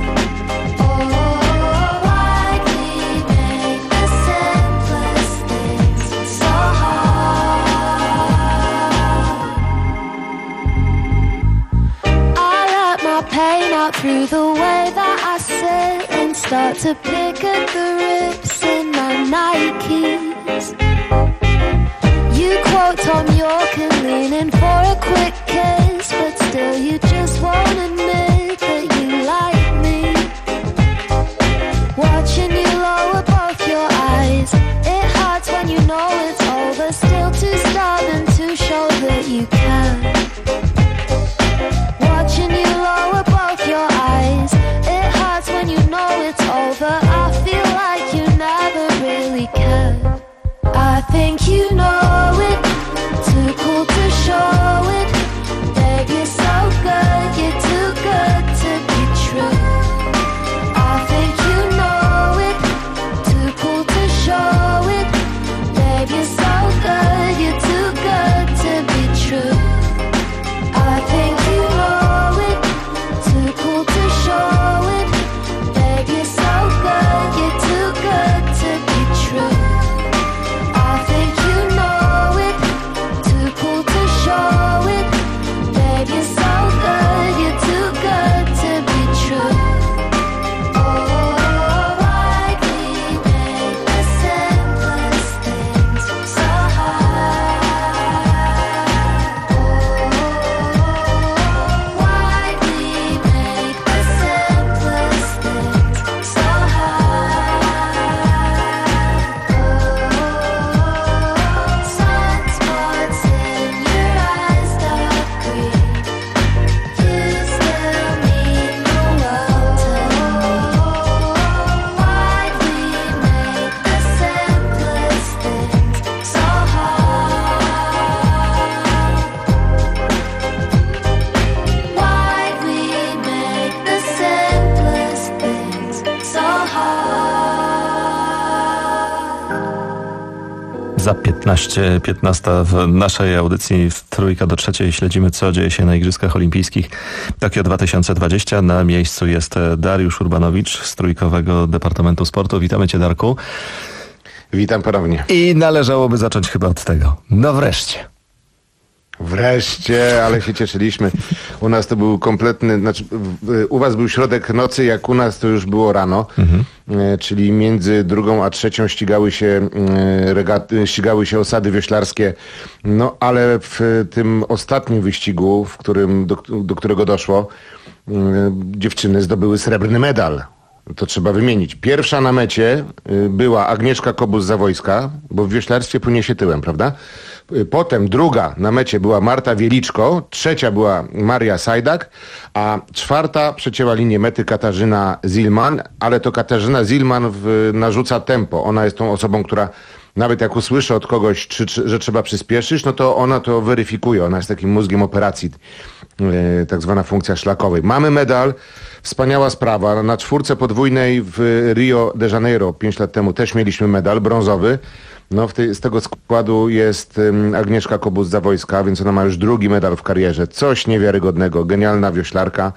Pain out through the way that I sit and start to pick at the rips in my Nikes. You quote Tom York and lean in for a quick kiss, but still you just won't admit that you like me. Watching you lower both your eyes, it hurts when you know it's over. Still too stubborn to show that you can. Watching you lower both your eyes, it hurts when you know it's over. I feel like you never really cared. I think you know it, too cool to show it. Babe, you're so good, you're too good to be true. I think you know it, too cool to show it. Babe, you're so good, you're too good to be true. I think you know it, too cool to show it. Babe, you're so good, you're too good to be true. I think you know it, too cool to show it. Babe, you're so good, you're too good to be true. Oh, why we make the simplest things so hard? Why we make the simplest things so hard? Sunspots in your eyes, dark green. You still mean the world to me. Why we make the simplest things so hard? Why we make the simplest things so hard?
Za piętnaście piętnaście w naszej audycji w Trójka do trzeciej śledzimy, co dzieje się na Igrzyskach Olimpijskich Tokio dwa tysiące dwadzieścia. Na miejscu jest Dariusz Urbanowicz z Trójkowego Departamentu Sportu. Witamy Cię, Darku.
Witam ponownie.
I należałoby zacząć chyba od tego. No wreszcie.
Wreszcie, ale się cieszyliśmy. U nas to był kompletny, znaczy u was był środek nocy, jak u nas to już było rano, mhm. e, czyli między drugą a trzecią ścigały się e, regaty, ścigały się osady wioślarskie, no ale w tym ostatnim wyścigu, w którym, do, do którego doszło, e, dziewczyny zdobyły srebrny medal. To trzeba wymienić. Pierwsza na mecie e, była Agnieszka Kobus-Zawojska, bo w wioślarstwie płynie się tyłem, prawda? Potem druga na mecie była Marta Wieliczko, trzecia była Maria Sajdak, a czwarta przecięła linię mety Katarzyna Zilman, ale to Katarzyna Zilman w, narzuca tempo. Ona jest tą osobą, która nawet jak usłyszy od kogoś, czy, czy, że trzeba przyspieszyć, no to ona to weryfikuje. Ona jest takim mózgiem operacji, yy, tak zwana funkcja szlakowej. Mamy medal, wspaniała sprawa. Na czwórce podwójnej w Rio de Janeiro pięć lat temu też mieliśmy medal brązowy. No w tej, z tego składu jest um, Agnieszka Kobus-Zawojska, więc ona ma już drugi medal w karierze. Coś niewiarygodnego. Genialna wioślarka.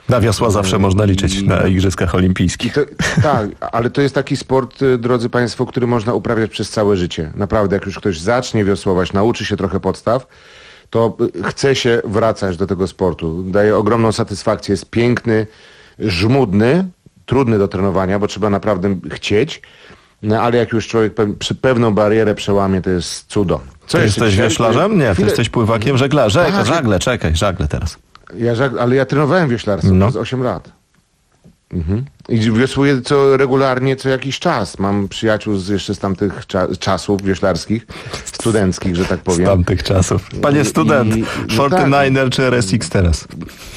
Na wiosła zawsze można liczyć na Igrzyskach Olimpijskich.
To, tak, ale to jest taki sport, drodzy Państwo, który można uprawiać przez całe życie. Naprawdę, jak już ktoś zacznie wiosłować, nauczy się trochę podstaw, to chce się wracać do tego sportu. Daje ogromną satysfakcję, jest piękny, żmudny, trudny do trenowania, bo trzeba naprawdę chcieć, no ale jak już człowiek pe pewną barierę przełamie, to jest cudo. Co
ty jesteś wioślarzem? Nie, ty Chwilę... jesteś pływakiem, żeglarzem. Żeg żagle, czekaj, żagle teraz.
Ja żag... Ale ja trenowałem wioślarstwo no. przez osiem lat. Mhm. I wiosłuję co regularnie, co jakiś czas. Mam przyjaciół z, jeszcze z tamtych cza czasów wioślarskich, studenckich, że tak powiem.
Z tamtych czasów. Panie student, I, no czterdzieści dziewięć tak. czy R S X teraz?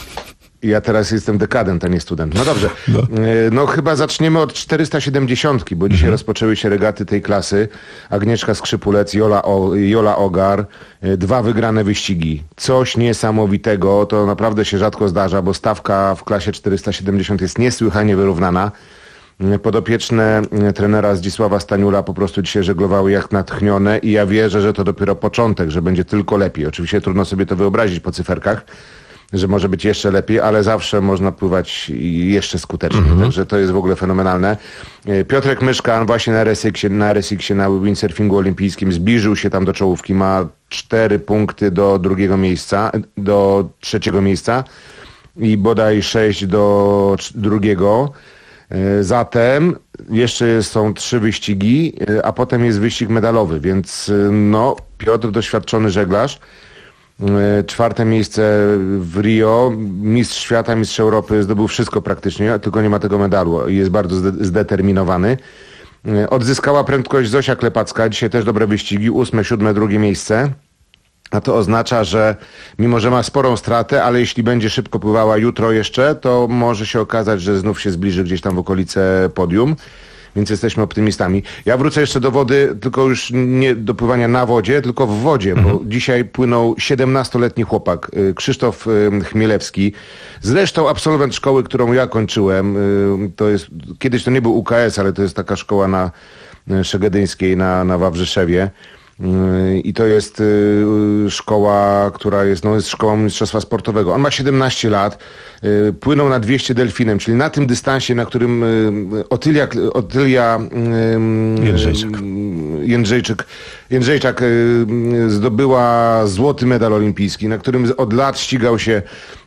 Ja teraz jestem dekadent, a nie student. No dobrze. No, no chyba zaczniemy od czterysta siedemdziesiąt, bo dzisiaj mhm. rozpoczęły się regaty tej klasy. Agnieszka Skrzypulec, Jola, o, Jola Ogar. Dwa wygrane wyścigi. Coś niesamowitego. To naprawdę się rzadko zdarza, bo stawka w klasie czterysta siedemdziesiąt jest niesłychanie wyrównana. Podopieczne trenera Zdzisława Staniula po prostu dzisiaj żeglowały jak natchnione i ja wierzę, że to dopiero początek, że będzie tylko lepiej. Oczywiście trudno sobie to wyobrazić po cyferkach, że może być jeszcze lepiej, ale zawsze można pływać jeszcze skuteczniej. Mm-hmm. Także to jest w ogóle fenomenalne. Piotrek Myszka właśnie na R S X-ie, na R S X-ie, na windsurfingu olimpijskim zbliżył się tam do czołówki. Ma cztery punkty do drugiego miejsca, do trzeciego miejsca i bodaj sześć do drugiego. Zatem jeszcze są trzy wyścigi, a potem jest wyścig medalowy, więc no, Piotr doświadczony żeglarz. Czwarte miejsce w Rio, mistrz świata, mistrz Europy, zdobył wszystko praktycznie, tylko nie ma tego medalu i jest bardzo zdeterminowany. Odzyskała prędkość Zosia Klepacka, dzisiaj też dobre wyścigi, ósme, siódme, drugie miejsce. A to oznacza, że mimo, że ma sporą stratę, ale jeśli będzie szybko pływała jutro jeszcze, to może się okazać, że znów się zbliży gdzieś tam w okolice podium. Więc jesteśmy optymistami. Ja wrócę jeszcze do wody, tylko już nie do pływania na wodzie, tylko w wodzie, mhm. bo dzisiaj płynął siedemnastoletni chłopak, Krzysztof Chmielewski, zresztą absolwent szkoły, którą ja kończyłem. To jest, kiedyś to nie był U K S, ale to jest taka szkoła na Szegedyńskiej, na, na Wawrzyszewie. I to jest szkoła, która jest, no, jest szkołą mistrzostwa sportowego. On ma siedemnaście lat, płynął na dwieście delfinem, czyli na tym dystansie, na którym Otylia, Otylia
Jędrzejczyk.
Jędrzejczyk, Jędrzejczak zdobyła złoty medal olimpijski, na którym od lat ścigał się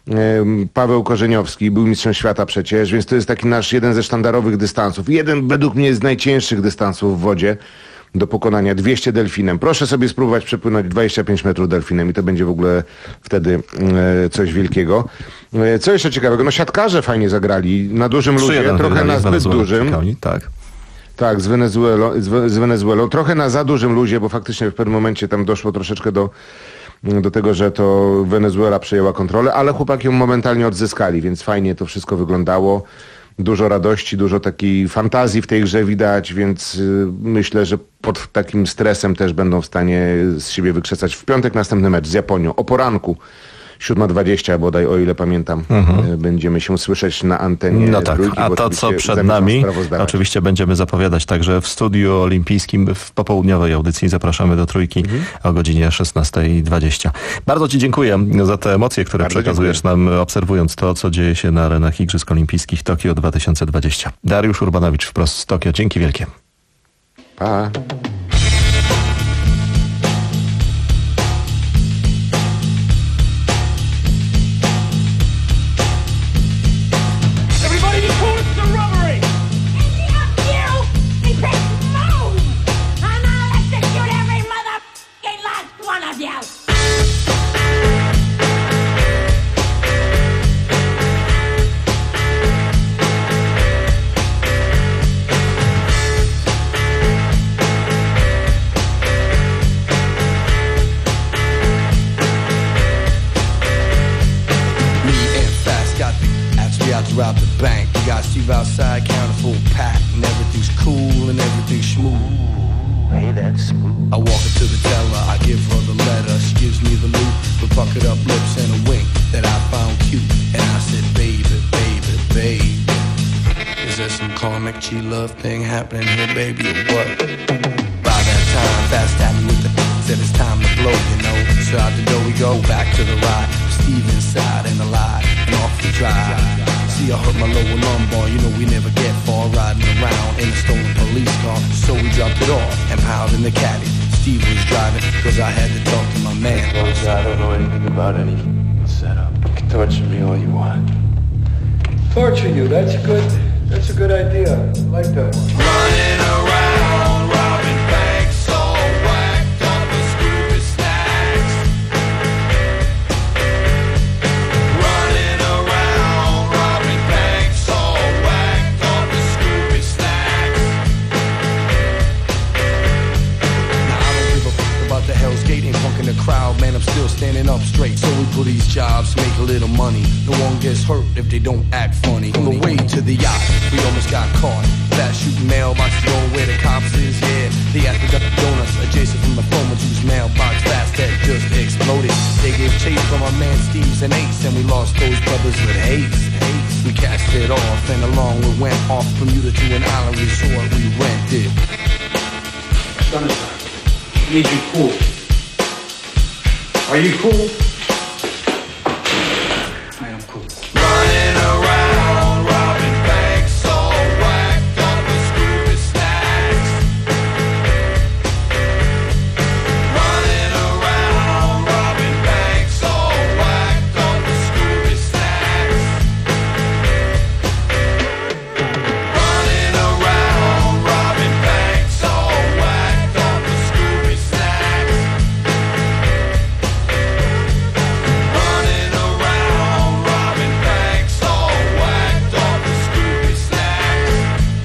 Paweł Korzeniowski, był mistrzem świata przecież, więc to jest taki nasz jeden ze sztandarowych dystansów. Jeden według mnie z najcięższych dystansów w wodzie do pokonania, dwieście delfinem. Proszę sobie spróbować przepłynąć dwadzieścia pięć metrów delfinem i to będzie w ogóle wtedy e, coś wielkiego. E, co jeszcze ciekawego? No siatkarze fajnie zagrali, na dużym luzie, trochę na zbyt dużym.
Tak.
Tak, z Wenezuelą, z, z Wenezuelą. Trochę na za dużym luzie, bo faktycznie w pewnym momencie tam doszło troszeczkę do, do tego, że to Wenezuela przejęła kontrolę, ale chłopaki ją momentalnie odzyskali, więc fajnie to wszystko wyglądało. Dużo radości, dużo takiej fantazji w tej grze widać, więc y, myślę, że pod takim stresem też będą w stanie z siebie wykrzesać. W piątek następny mecz z Japonią. O poranku, siódma dwadzieścia bodaj, o ile pamiętam, mhm. będziemy się słyszeć na antenie.
No tak,
trójki,
a to co przed nami, oczywiście będziemy zapowiadać także w studiu olimpijskim w popołudniowej audycji. Zapraszamy do trójki mhm. o godzinie szesnasta dwadzieścia. Bardzo Ci dziękuję za te emocje, które Bardzo przekazujesz dziękuję. nam, obserwując to, co dzieje się na arenach Igrzysk Olimpijskich Tokio dwa tysiące dwadzieścia. Dariusz Urbanowicz wprost z Tokio. Dzięki wielkie.
Pa.
Rob the bank, we got Steve outside, counting full pack, and everything's cool and everything's smooth. Hey, that's smooth. I walk up to the teller, I give her the letter, she gives me the loot, with puckered up lips and a wink that I found cute, and I said, baby, baby, baby, is there some karmic G-love thing happening here, baby, or what? By that time, fast tapping with the said it's time to blow, you know, so out the door we go, back to the ride, Steve inside and alive, and off we drive. I hurt my lower lumbar. You know we never get far riding around in a stolen police car. So we dropped it off and piled in the caddy. Steve was driving, cause I had to talk to my man.
Rosa, I don't know anything about any setup. You can torture me all you want.
Torture you, that's a good, that's a good idea. I like that one.
Running around, robbing banks, all whacked up with Scooby snacks. Running around, robbing banks, all whacked up with Scooby snacks.
Now I don't give a fuck about the Hell's Gate and punking the crowd, man, I'm still standing up straight. So we pull these jobs, make a little money. No one gets hurt if they don't act funny. On the way to the yacht, we almost got caught. Fast shooting mailboxes going where the cops is, yeah. They asked for donuts adjacent from the former whose mailbox fast that just exploded. They gave chase from our man Steve's and Ace, and we lost those brothers with haste. We cast it off, and along we went off Bermuda to an island resort we rented.
Sunshine, I need you cool. Are you cool? I am cool.
Running around, robbing banks, all whacked up with Scooby snacks. Running around, robbing banks, all whacked up with Scooby snacks. Running around, robbing banks, all whacked up with Scooby snacks. Running around, robbing banks, all whacked up with Scooby snacks.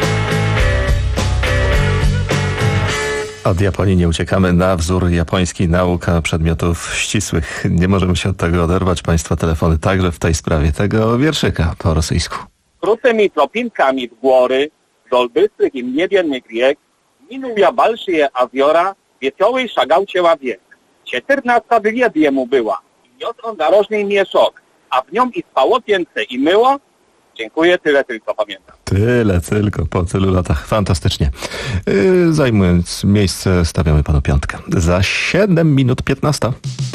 Od Japonii nie uciekamy na wzór japoński, nauka przedmiotów ścisłych. Nie możemy się od tego oderwać. Państwa telefony także w tej sprawie tego wierszyka po rosyjsku.
Крутыми тропинками в горы, вдоль быстрых и медленных рек, минуя большие озера, веселый шагал человек. Четырнадцать лет ему было, и нес он дорожный мешок, а в нем и полотенце, и мыло. Dziękuję, tyle tylko pamiętam.
Tyle tylko po tylu latach. Fantastycznie. Yy, zajmując miejsce, stawiamy panu piątkę. Za siedem minut piętnaście.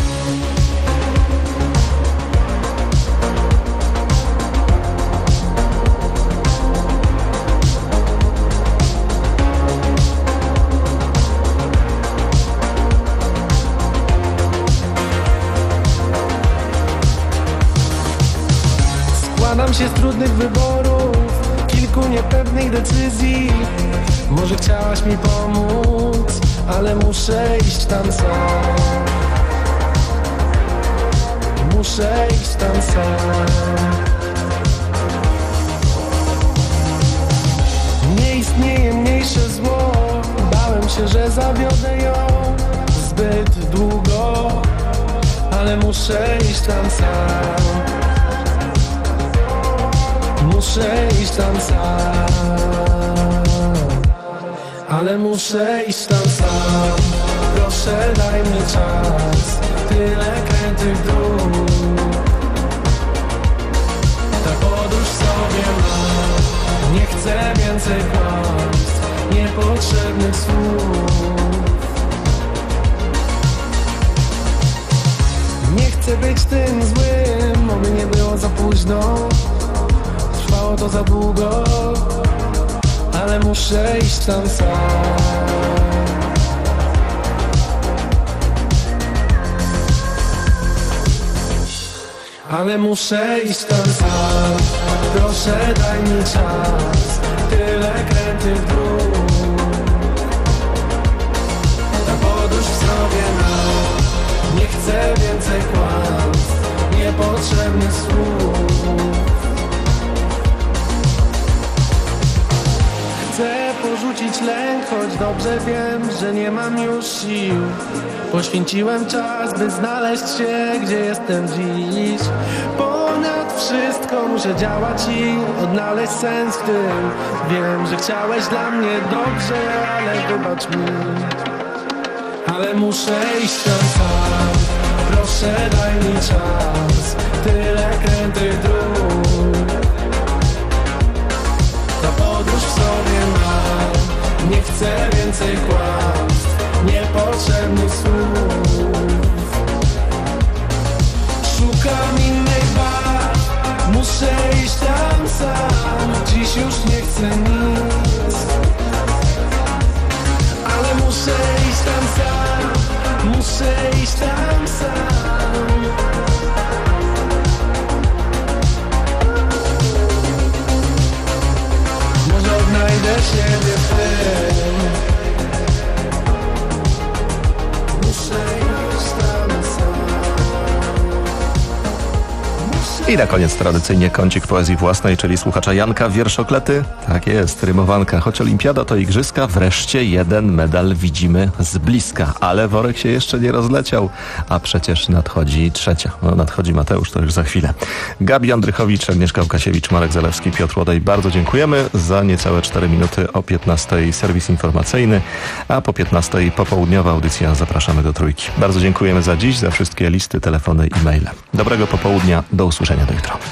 Składam się z trudnych wyborów, kilku niepewnych decyzji. Może chciałaś mi pomóc, ale muszę iść tam sam. Muszę iść tam sam. Nie istnieje mniejsze zło, bałem się, że zawiodę ją zbyt długo, ale muszę iść tam sam. Muszę iść tam sam, ale muszę iść tam sam. Proszę daj mi czas, tyle krętych dróg. Ta podróż w sobie ma, nie chcę więcej kłamstw, niepotrzebnych słów. Nie chcę być tym złym, oby nie było za późno. Trwało to za długo, ale muszę iść tam sam. Ale muszę iść tam sam. Proszę daj mi czas, tyle krętych dróg. Ta podróż w sobie ma, nie chcę więcej kłamstw, niepotrzebnych słów. Chcę porzucić lęk, choć dobrze wiem, że nie mam już sił. Poświęciłem czas, by znaleźć się, gdzie jestem dziś. Ponad wszystko muszę działać i odnaleźć sens w tym. Wiem, że chciałeś dla mnie dobrze, ale wybacz mi. Ale muszę iść tam sam. Proszę daj mi czas, tyle krętych dróg. Ta podróż w sobie ma, nie chcę więcej kłamstw, niepotrzebnych słów. Szukam innej barw, muszę iść tam sam. muszę iść tam sam. Może odnajdę siebie w tym. Muszę iść tam sam.
I na koniec tradycyjnie kącik poezji własnej, czyli słuchacza Janka Wierszoklety. Tak jest, rymowanka. Choć olimpiada to igrzyska, wreszcie jeden medal widzimy z bliska. Ale worek się jeszcze nie rozleciał, a przecież nadchodzi trzecia. No nadchodzi Mateusz, to już za chwilę. Gabi Andrychowicz, Agnieszka Łukasiewicz, Marek Zalewski, Piotr Łodej. Bardzo dziękujemy. Za niecałe cztery minuty o piętnastej serwis informacyjny, a po piętnastej popołudniowa audycja Zapraszamy do Trójki. Bardzo dziękujemy za dziś, za wszystkie listy, telefony i maile. Dobrego popołudnia, do usłyszenia do jutra.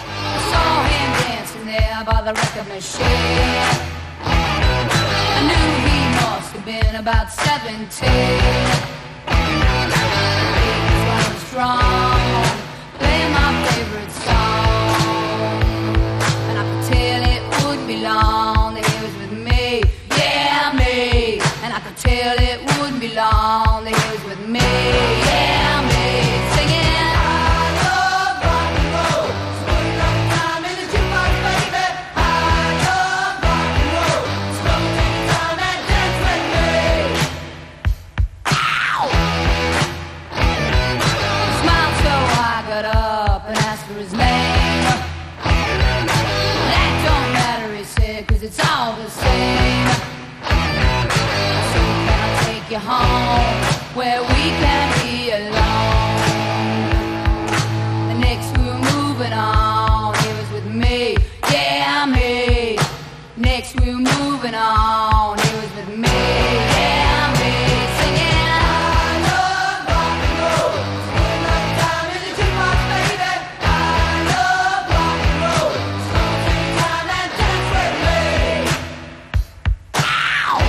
Home where we can be alone. The next we're moving on. He was with me, yeah me. Next we're moving on. He was with me, yeah me. Singing I love rock and roll. Spend my time in the jukebox, baby. I love rock and roll. So take time and dance with me. Ow!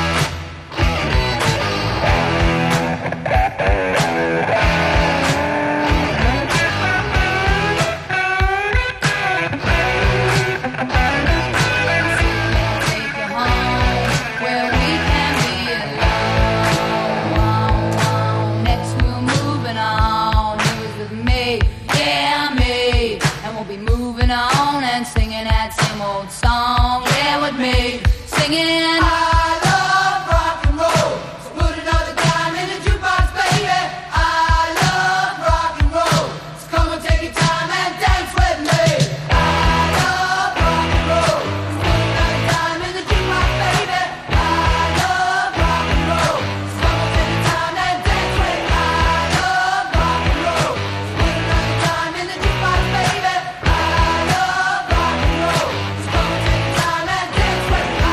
Singing I love rock and roll. So put another dime in the jukebox, baby. I love rock and roll. So come and take your time and dance with me. I love rock and roll. So put another dime in the jukebox, baby. I love rock and roll. So come and take your time and dance with me. I love rock and roll. So put another dime in the jukebox, baby. I love rock and roll. So come and take your time and dance with me.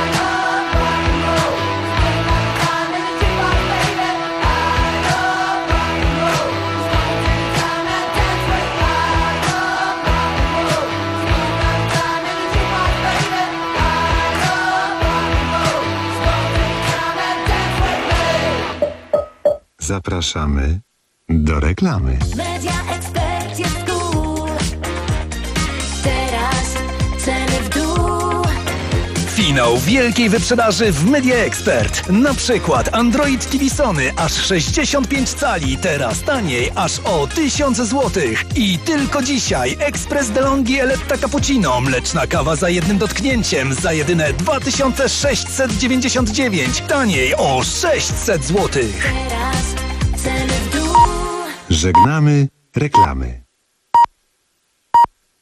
Zapraszamy do reklamy.
Media Expert jest cool. Teraz ceny w dół.
Finał wielkiej wyprzedaży w Media Expert. Na przykład Android T V Sony aż sześćdziesiąt pięć cali, teraz taniej aż o tysiąc złotych. I tylko dzisiaj Express DeLonghi Eletta Cappuccino, mleczna kawa za jednym dotknięciem za jedyne dwa tysiące sześćset dziewięćdziesiąt dziewięć, taniej o sześćset złotych.
Teraz ceny w dół.
Żegnamy reklamy.